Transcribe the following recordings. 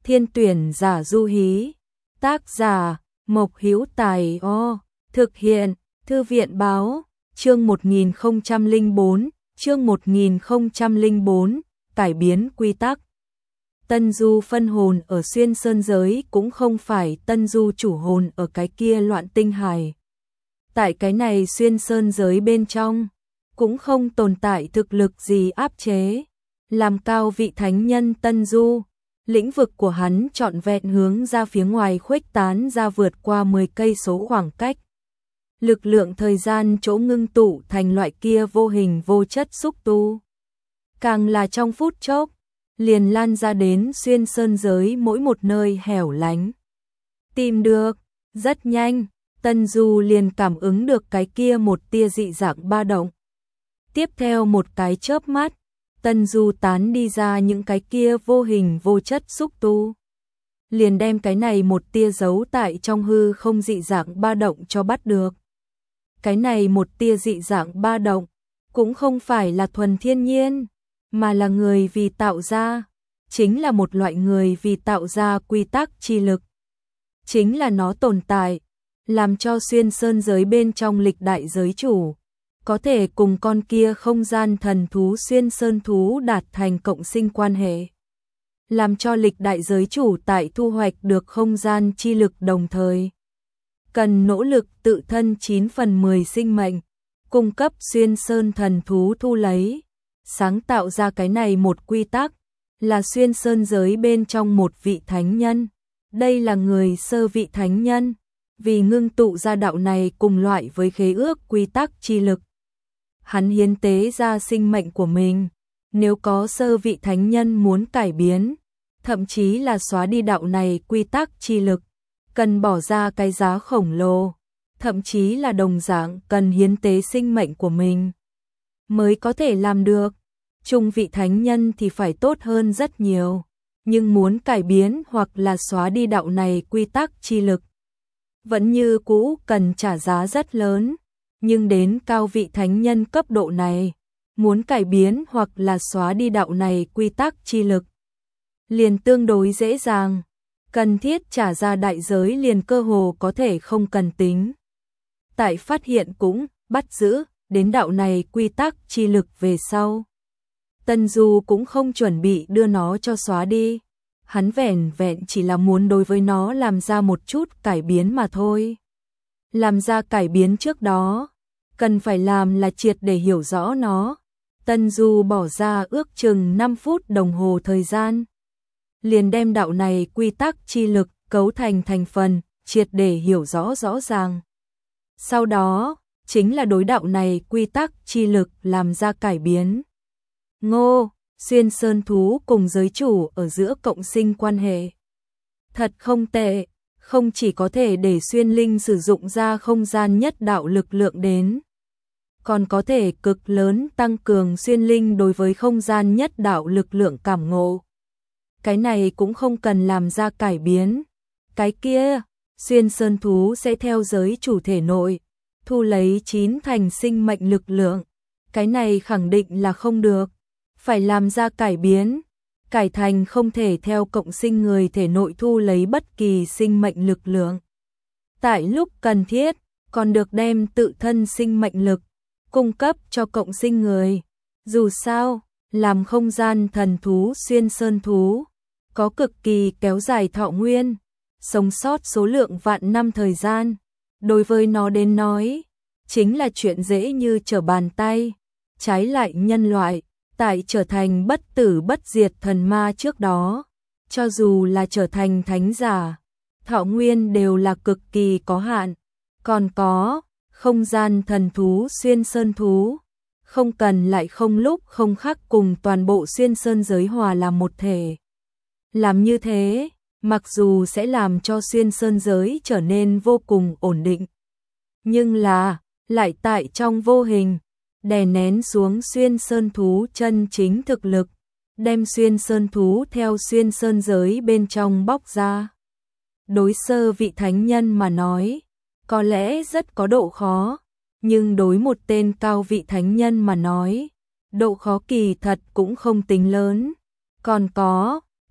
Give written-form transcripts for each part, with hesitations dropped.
Thiên tuyển giả du hí. Tác giả Mộc Hữu Tài. Thực hiện Thư viện báo. Chương 1004. Chương 1004. Cải biến quy tắc. Tân du phân hồn ở xuyên sơn giới cũng không phải tân du chủ hồn ở cái kia loạn tinh hải. Tại cái này xuyên sơn giới bên trong, cũng không tồn tại thực lực gì áp chế. Làm cao vị thánh nhân tân du, lĩnh vực của hắn trọn vẹn hướng ra phía ngoài khuếch tán ra vượt qua 10 cây số khoảng cách. Lực lượng thời gian chỗ ngưng tụ thành loại kia vô hình vô chất xúc tu. Càng là trong phút chốc, liền lan ra đến xuyên sơn giới mỗi một nơi hẻo lánh. Tìm được, rất nhanh, Tân Du liền cảm ứng được cái kia một tia dị dạng ba động. Tiếp theo một cái chớp mắt, Tân Du tán đi ra những cái kia vô hình vô chất xúc tu. Liền đem cái này một tia giấu tại trong hư không dị dạng ba động cho bắt được. Cái này một tia dị dạng ba động, cũng không phải là thuần thiên nhiên, mà là người vì tạo ra, chính là một loại người vì tạo ra quy tắc chi lực. Chính là nó tồn tại, làm cho xuyên sơn giới bên trong lịch đại giới chủ, có thể cùng con kia không gian thần thú xuyên sơn thú đạt thành cộng sinh quan hệ. Làm cho lịch đại giới chủ tại thu hoạch được không gian chi lực đồng thời. Cần nỗ lực tự thân 9/10 sinh mệnh, cung cấp xuyên sơn thần thú thu lấy. Sáng tạo ra cái này một quy tắc, là xuyên sơn giới bên trong một vị thánh nhân. Đây là người sơ vị thánh nhân, vì ngưng tụ ra đạo này cùng loại với khế ước quy tắc chi lực. Hắn hiến tế ra sinh mệnh của mình, nếu có sơ vị thánh nhân muốn cải biến, thậm chí là xóa đi đạo này quy tắc chi lực, cần bỏ ra cái giá khổng lồ, thậm chí là đồng dạng cần hiến tế sinh mệnh của mình mới có thể làm được. Trung vị thánh nhân thì phải tốt hơn rất nhiều, nhưng muốn cải biến hoặc là xóa đi đạo này quy tắc chi lực, vẫn như cũ cần trả giá rất lớn. Nhưng đến cao vị thánh nhân cấp độ này, muốn cải biến hoặc là xóa đi đạo này quy tắc chi lực, liền tương đối dễ dàng, cần thiết trả ra đại giới liền cơ hồ có thể không cần tính. Tại phát hiện cũng bắt giữ đến đạo này quy tắc chi lực về sau, Tân Du cũng không chuẩn bị đưa nó cho xóa đi, hắn vẻn vẹn chỉ là muốn đối với nó làm ra một chút cải biến mà thôi. Làm ra cải biến trước đó, cần phải làm là triệt để hiểu rõ nó. Tân Du bỏ ra ước chừng 5 phút đồng hồ thời gian, liền đem đạo này quy tắc chi lực cấu thành thành phần, triệt để hiểu rõ rõ ràng. Sau đó, chính là đối đạo này quy tắc chi lực làm ra cải biến. Xuyên sơn thú cùng giới chủ ở giữa cộng sinh quan hệ. Thật không tệ, không chỉ có thể để xuyên linh sử dụng ra không gian nhất đạo lực lượng đến, còn có thể cực lớn tăng cường xuyên linh đối với không gian nhất đạo lực lượng cảm ngộ. Cái này cũng không cần làm ra cải biến. Cái kia, xuyên sơn thú sẽ theo giới chủ thể nội, thu lấy 9 thành sinh mệnh lực lượng. Cái này khẳng định là không được. Phải làm ra cải biến, cải thành không thể theo cộng sinh người thể nội thu lấy bất kỳ sinh mệnh lực lượng. Tại lúc cần thiết, còn được đem tự thân sinh mệnh lực cung cấp cho cộng sinh người. Dù sao, làm không gian thần thú xuyên sơn thú, có cực kỳ kéo dài thọ nguyên, sống sót số lượng vạn năm thời gian. Đối với nó đến nói, chính là chuyện dễ như trở bàn tay. Trái lại nhân loại, tại trở thành bất tử bất diệt thần ma trước đó, cho dù là trở thành thánh giả, thọ nguyên đều là cực kỳ có hạn. Còn có không gian thần thú xuyên sơn thú, không cần lại không lúc không khắc cùng toàn bộ xuyên sơn giới hòa làm một thể. Làm như thế, mặc dù sẽ làm cho xuyên sơn giới trở nên vô cùng ổn định, nhưng là lại tại trong vô hình đè nén xuống xuyên sơn thú chân chính thực lực, đem xuyên sơn thú theo xuyên sơn giới bên trong bóc ra. Đối sơ vị thánh nhân mà nói, có lẽ rất có độ khó, nhưng đối một tên cao vị thánh nhân mà nói, độ khó kỳ thật cũng không tính lớn. Còn có,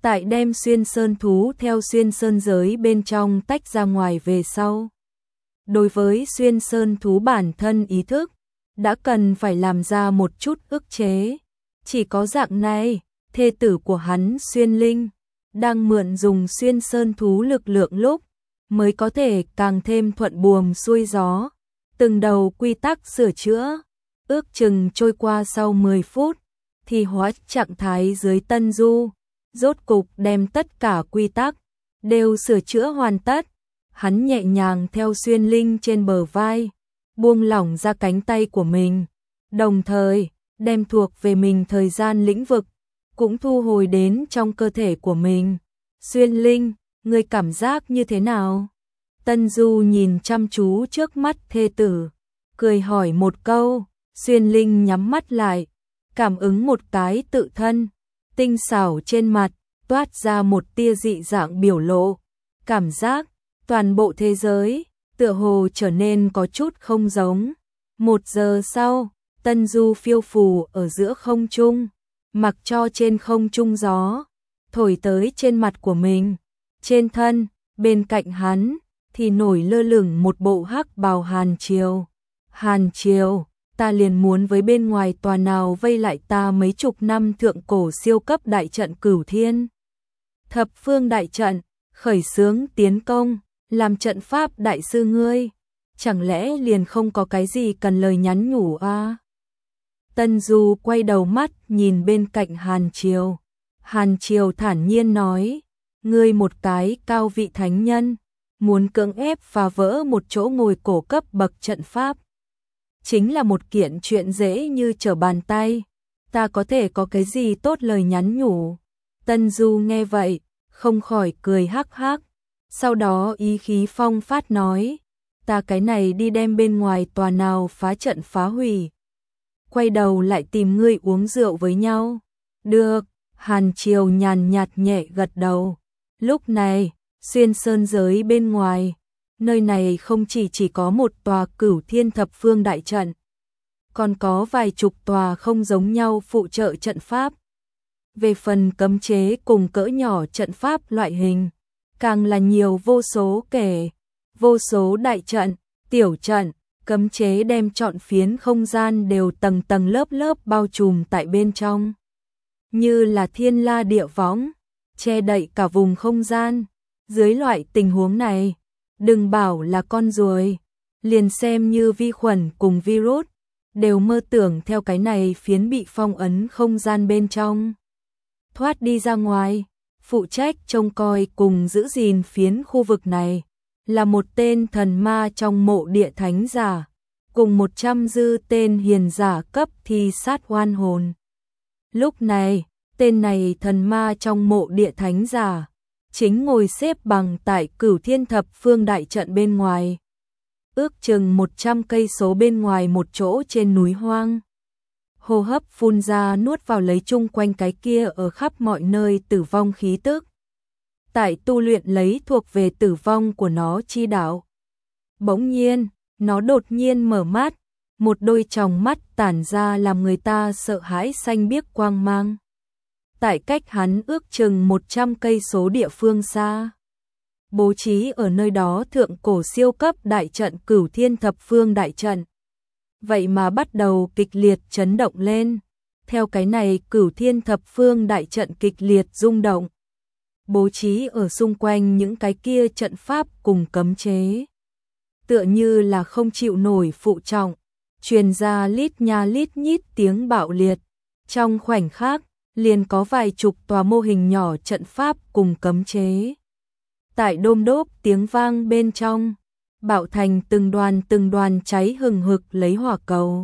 Tại đem xuyên sơn thú theo xuyên sơn giới bên trong tách ra ngoài về sau. Đối với xuyên sơn thú bản thân ý thức, đã cần phải làm ra một chút ức chế. Chỉ có dạng này, thê tử của hắn xuyên linh, đang mượn dùng xuyên sơn thú lực lượng lúc, mới có thể càng thêm thuận buồm xuôi gió. Từng đầu quy tắc sửa chữa, ước chừng trôi qua sau 10 phút, thì hóa trạng thái dưới Tân Du, rốt cục đem tất cả quy tắc đều sửa chữa hoàn tất. Hắn nhẹ nhàng theo xuyên linh trên bờ vai, buông lỏng ra cánh tay của mình, đồng thời đem thuộc về mình thời gian lĩnh vực cũng thu hồi đến trong cơ thể của mình. Xuyên linh, ngươi cảm giác như thế nào? Tân Du nhìn chăm chú trước mắt thê tử, cười hỏi một câu. Xuyên linh nhắm mắt lại, cảm ứng một cái tự thân, tinh xảo trên mặt, toát ra một tia dị dạng biểu lộ. Cảm giác, toàn bộ thế giới, tựa hồ trở nên có chút không giống. 1 giờ sau, Tân Du phiêu phù ở giữa không trung, mặc cho trên không trung gió, thổi tới trên mặt của mình. Trên thân, bên cạnh hắn, thì nổi lơ lửng một bộ hắc bào Hàn Triều. Hàn Triều, ta liền muốn với bên ngoài tòa nào vây lại ta mấy chục năm thượng cổ siêu cấp đại trận Cửu Thiên Thập Phương đại trận, khởi xướng tiến công, làm trận pháp đại sư ngươi, chẳng lẽ liền không có cái gì cần lời nhắn nhủ à? Tân Du quay đầu mắt nhìn bên cạnh Hàn Triều. Hàn Triều thản nhiên nói, ngươi một cái cao vị thánh nhân, muốn cưỡng ép phá vỡ một chỗ ngồi cổ cấp bậc trận pháp, chính là một kiện chuyện dễ như trở bàn tay, ta có thể có cái gì tốt lời nhắn nhủ. Tân Du nghe vậy, không khỏi cười hắc hắc, sau đó ý khí phong phát nói, ta cái này đi đem bên ngoài tòa nào phá trận phá hủy, quay đầu lại tìm ngươi uống rượu với nhau. Được, Hàn Triều nhàn nhạt nhẹ gật đầu. Lúc này, xuyên sơn giới bên ngoài, nơi này không chỉ có một tòa Cửu Thiên Thập Phương đại trận, còn có vài chục tòa không giống nhau phụ trợ trận pháp. Về phần cấm chế cùng cỡ nhỏ trận pháp loại hình, càng là nhiều vô số kể, vô số đại trận, tiểu trận, cấm chế đem trọn phiến không gian đều tầng tầng lớp lớp bao trùm tại bên trong. Như là thiên la địa võng, che đậy cả vùng không gian. Dưới loại tình huống này, đừng bảo là con ruồi, liền xem như vi khuẩn cùng virus, đều mơ tưởng theo cái này phiến bị phong ấn không gian bên trong thoát đi ra ngoài. Phụ trách trông coi cùng giữ gìn phiến khu vực này là một tên thần ma trong mộ địa thánh giả, cùng 100 dư tên hiền giả cấp thi sát oan hồn. Lúc này, tên này thần ma trong mộ địa thánh giả chính ngồi xếp bằng tại Cửu Thiên Thập Phương đại trận bên ngoài, ước chừng 100 cây số bên ngoài một chỗ trên núi hoang. Hô hấp phun ra nuốt vào lấy chung quanh cái kia ở khắp mọi nơi tử vong khí tức. Tại tu luyện lấy thuộc về tử vong của nó chi đạo. Bỗng nhiên, nó đột nhiên mở mắt, một đôi tròng mắt tản ra làm người ta sợ hãi xanh biếc quang mang. Tại cách hắn ước chừng 100 cây số địa phương xa, bố trí ở nơi đó thượng cổ siêu cấp đại trận Cửu Thiên Thập Phương đại trận. Vậy mà bắt đầu kịch liệt chấn động lên. Theo cái này Cửu Thiên Thập Phương đại trận kịch liệt rung động, bố trí ở xung quanh những cái kia trận pháp cùng cấm chế, tựa như là không chịu nổi phụ trọng, truyền ra lít nha lít nhít tiếng bạo liệt. Trong khoảnh khắc, liền có vài chục tòa mô hình nhỏ trận pháp cùng cấm chế. Tại đôm đốp tiếng vang bên trong, bạo thành từng đoàn cháy hừng hực lấy hỏa cầu.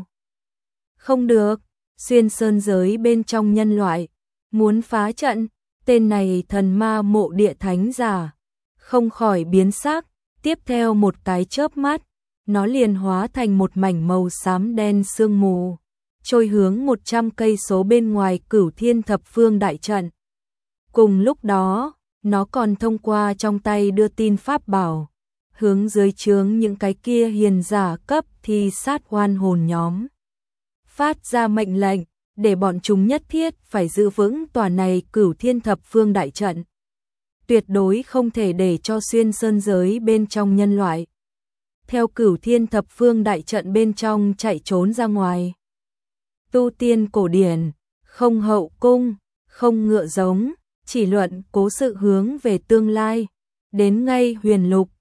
Không được, xuyên sơn giới bên trong nhân loại, muốn phá trận, tên này thần ma mộ địa thánh giả, không khỏi biến sắc, tiếp theo một cái chớp mắt, nó liền hóa thành một mảnh màu xám đen sương mù, trôi hướng 100 cây số bên ngoài Cửu Thiên Thập Phương đại trận. Cùng lúc đó, nó còn thông qua trong tay đưa tin pháp bảo, hướng dưới trướng những cái kia hiền giả cấp thi sát oan hồn nhóm. Phát ra mệnh lệnh, để bọn chúng nhất thiết phải giữ vững tòa này Cửu Thiên Thập Phương đại trận. Tuyệt đối không thể để cho xuyên sơn giới bên trong nhân loại theo Cửu Thiên Thập Phương đại trận bên trong chạy trốn ra ngoài. Tu tiên cổ điển, không hậu cung, không ngựa giống, chỉ luận cố sự hướng về tương lai, đến ngay huyền lục,